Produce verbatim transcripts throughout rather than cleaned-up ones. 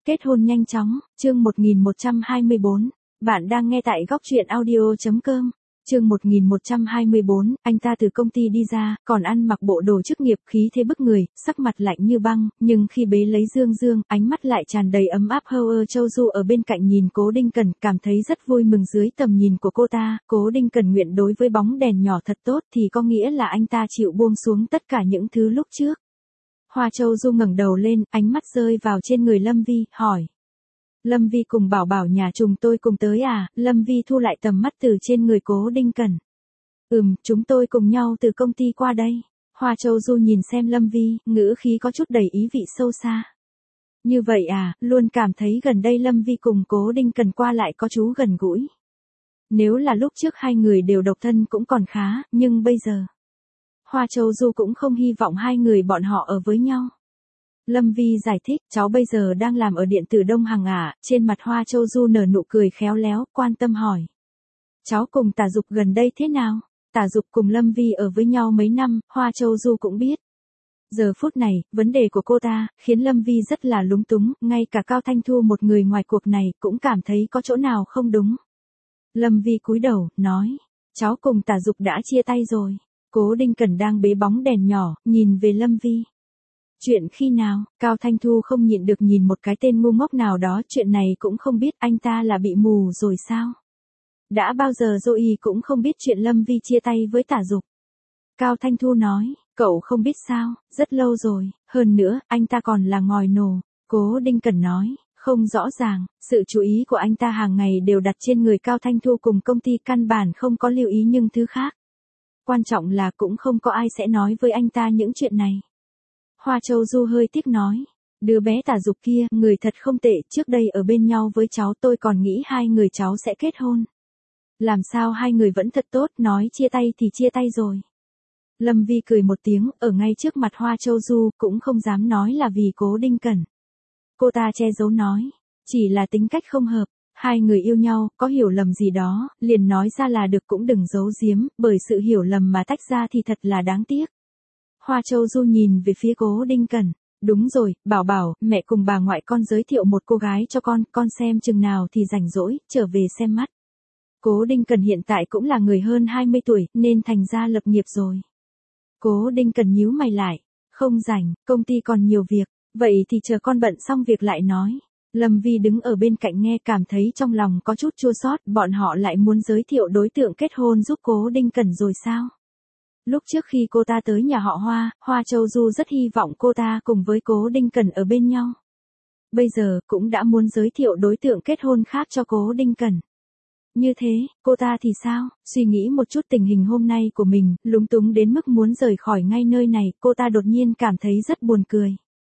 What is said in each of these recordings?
Kết hôn nhanh chóng, chương một nghìn một trăm hai mươi bốn. Bạn đang nghe tại góc truyện audio.com. Chương một nghìn một trăm hai mươi bốn, anh ta từ công ty đi ra, còn ăn mặc bộ đồ chức nghiệp, khí thế bức người, sắc mặt lạnh như băng, nhưng khi bế lấy Dương Dương, ánh mắt lại tràn đầy ấm áp. Hơ Châu Du ở bên cạnh nhìn Cố Đinh Cẩn, cảm thấy rất vui mừng dưới tầm nhìn của cô ta. Cố Đinh Cẩn nguyện đối với bóng đèn nhỏ thật tốt thì có nghĩa là anh ta chịu buông xuống tất cả những thứ lúc trước. Hoa Châu Du ngẩng đầu lên, ánh mắt rơi vào trên người Lâm Vi, hỏi. Lâm Vi cùng Bảo Bảo nhà chúng tôi cùng tới à? Lâm Vi thu lại tầm mắt từ trên người Cố Đinh Cẩn. Ừm, chúng tôi cùng nhau từ công ty qua đây. Hoa Châu Du nhìn xem Lâm Vi, ngữ khí có chút đầy ý vị sâu xa. Như vậy à, luôn cảm thấy gần đây Lâm Vi cùng Cố Đinh Cẩn qua lại có chú gần gũi. Nếu là lúc trước hai người đều độc thân cũng còn khá, nhưng bây giờ. Hoa Châu Du cũng không hy vọng hai người bọn họ ở với nhau. Lâm Vi giải thích, cháu bây giờ đang làm ở điện tử Đông Hằng ạ. Trên mặt Hoa Châu Du nở nụ cười khéo léo, quan tâm hỏi. Cháu cùng Tả Dục gần đây thế nào? Tả Dục cùng Lâm Vi ở với nhau mấy năm, Hoa Châu Du cũng biết. Giờ phút này, vấn đề của cô ta, khiến Lâm Vi rất là lúng túng, ngay cả Cao Thanh Thu một người ngoài cuộc này, cũng cảm thấy có chỗ nào không đúng. Lâm Vi cúi đầu, nói, cháu cùng Tả Dục đã chia tay rồi. Cố Đinh Cẩn đang bế bóng đèn nhỏ, nhìn về Lâm Vi. Chuyện khi nào? Cao Thanh Thu không nhịn được nhìn một cái tên ngu ngốc nào đó, chuyện này cũng không biết, anh ta là bị mù rồi sao? Đã bao giờ Zoe cũng không biết chuyện Lâm Vi chia tay với Tả Dục. Cao Thanh Thu nói, cậu không biết sao, rất lâu rồi, hơn nữa, anh ta còn là ngòi nổ. Cố Đinh Cẩn nói, không rõ ràng, sự chú ý của anh ta hàng ngày đều đặt trên người Cao Thanh Thu cùng công ty, căn bản không có lưu ý những thứ khác. Quan trọng là cũng không có ai sẽ nói với anh ta những chuyện này. Hoa Châu Du hơi tiếc nói, đứa bé Tả Dục kia, người thật không tệ, trước đây ở bên nhau với cháu tôi còn nghĩ hai người cháu sẽ kết hôn. Làm sao hai người vẫn thật tốt, nói chia tay thì chia tay rồi. Lâm Vi cười một tiếng, ở ngay trước mặt Hoa Châu Du, cũng không dám nói là vì Cố Đinh Cẩn. Cô ta che giấu nói, chỉ là tính cách không hợp. Hai người yêu nhau, có hiểu lầm gì đó, liền nói ra là được, cũng đừng giấu giếm, bởi sự hiểu lầm mà tách ra thì thật là đáng tiếc. Hoa Châu Du nhìn về phía Cố Đinh Cẩn, đúng rồi, Bảo Bảo, mẹ cùng bà ngoại con giới thiệu một cô gái cho con, con xem chừng nào thì rảnh rỗi, trở về xem mắt. Cố Đinh Cẩn hiện tại cũng là người hơn hai mươi tuổi, nên thành ra lập nghiệp rồi. Cố Đinh Cẩn nhíu mày lại, không rảnh, công ty còn nhiều việc, vậy thì chờ con bận xong việc lại nói. Lâm Vi đứng ở bên cạnh nghe, cảm thấy trong lòng có chút chua xót, bọn họ lại muốn giới thiệu đối tượng kết hôn giúp Cố Đinh Cẩn rồi sao? Lúc trước khi cô ta tới nhà họ Hoa, Hoa Châu Du rất hy vọng cô ta cùng với Cố Đinh Cẩn ở bên nhau. Bây giờ, cũng đã muốn giới thiệu đối tượng kết hôn khác cho Cố Đinh Cẩn. Như thế, cô ta thì sao? Suy nghĩ một chút tình hình hôm nay của mình, lúng túng đến mức muốn rời khỏi ngay nơi này, cô ta đột nhiên cảm thấy rất buồn cười.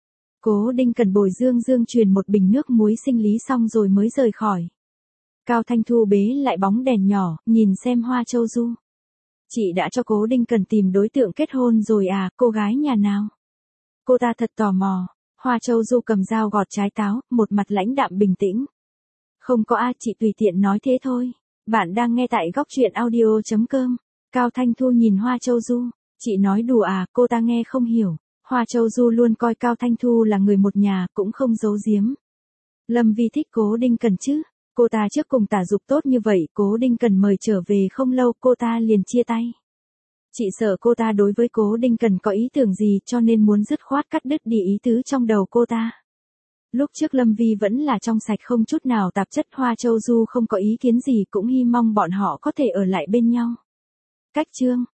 Cố Đinh Cẩn bồi Dương Dương truyền một bình nước muối sinh lý xong rồi mới rời khỏi. Cao Thanh Thu bế lại bóng đèn nhỏ, nhìn xem Hoa Châu Du. Chị đã cho Cố Đinh Cẩn tìm đối tượng kết hôn rồi à, cô gái nhà nào? Cô ta thật tò mò. Hoa Châu Du cầm dao gọt trái táo, một mặt lãnh đạm bình tĩnh. Không có, a, chị tùy tiện nói thế thôi. Bạn đang nghe tại góc truyện audio.com. Cao Thanh Thu nhìn Hoa Châu Du. Chị nói đùa à, cô ta nghe không hiểu. Hoa Châu Du luôn coi Cao Thanh Thu là người một nhà, cũng không giấu giếm. Lâm Vi thích Cố Đinh Cẩn chứ. Cô ta trước cùng Tả Dục tốt như vậy, Cố Đinh Cẩn mời trở về không lâu, cô ta liền chia tay. Chị sợ cô ta đối với Cố Đinh Cẩn có ý tưởng gì, cho nên muốn dứt khoát cắt đứt đi ý tứ trong đầu cô ta. Lúc trước Lâm Vi vẫn là trong sạch không chút nào tạp chất, Hoa Châu Du không có ý kiến gì, cũng hy mong bọn họ có thể ở lại bên nhau. Cách chương